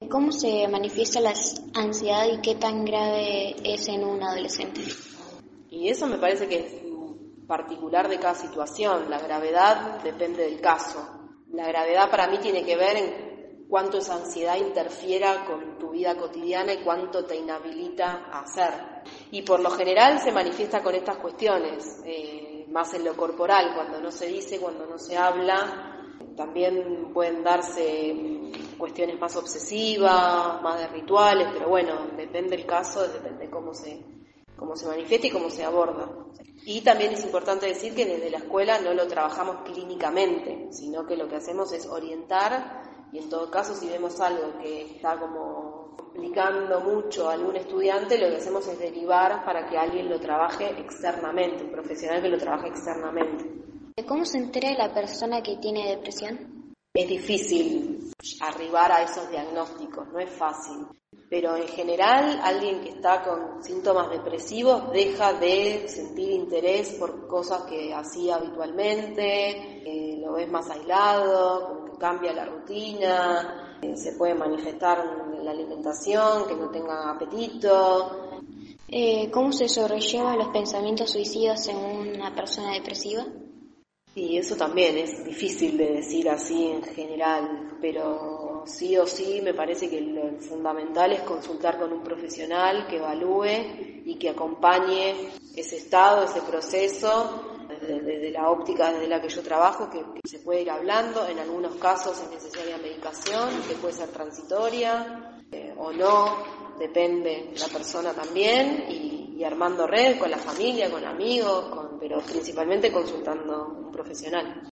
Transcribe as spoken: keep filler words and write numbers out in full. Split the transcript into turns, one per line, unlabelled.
¿Cómo se manifiesta la ansiedad y qué tan grave es en un adolescente?
Y eso me parece que es particular de cada situación. La gravedad depende del caso. La gravedad para mí tiene que ver en cuánto esa ansiedad interfiera con tu vida cotidiana y cuánto te inhabilita a hacer. Y por lo general se manifiesta con estas cuestiones, eh, más en lo corporal, cuando no se dice, cuando no se habla. También pueden darse cuestiones más obsesivas, más de rituales, pero bueno, depende del caso, depende cómo se, cómo se manifiesta y cómo se aborda. Y también es importante decir que desde la escuela no lo trabajamos clínicamente, sino que lo que hacemos es orientar, y en todo caso si vemos algo que está como complicando mucho a algún estudiante, lo que hacemos es derivar para que alguien lo trabaje externamente, un profesional que lo trabaje externamente.
¿Cómo se entera la persona que tiene depresión?
Es difícil arribar a esos diagnósticos, no es fácil. Pero en general, alguien que está con síntomas depresivos deja de sentir interés por cosas que hacía habitualmente, eh, lo ves más aislado, como que cambia la rutina, eh, se puede manifestar en la alimentación, que no tenga apetito.
Eh, ¿Cómo se sobrellevan los pensamientos suicidas en una persona depresiva?
Y eso también es difícil de decir así en general, pero sí o sí me parece que lo fundamental es consultar con un profesional que evalúe y que acompañe ese estado, ese proceso, desde, desde la óptica desde la que yo trabajo, que, que se puede ir hablando. En algunos casos es necesaria medicación, que puede ser transitoria eh, o no, depende de la persona también, y, y armando red con la familia, con amigos, con pero principalmente consultando a un profesional.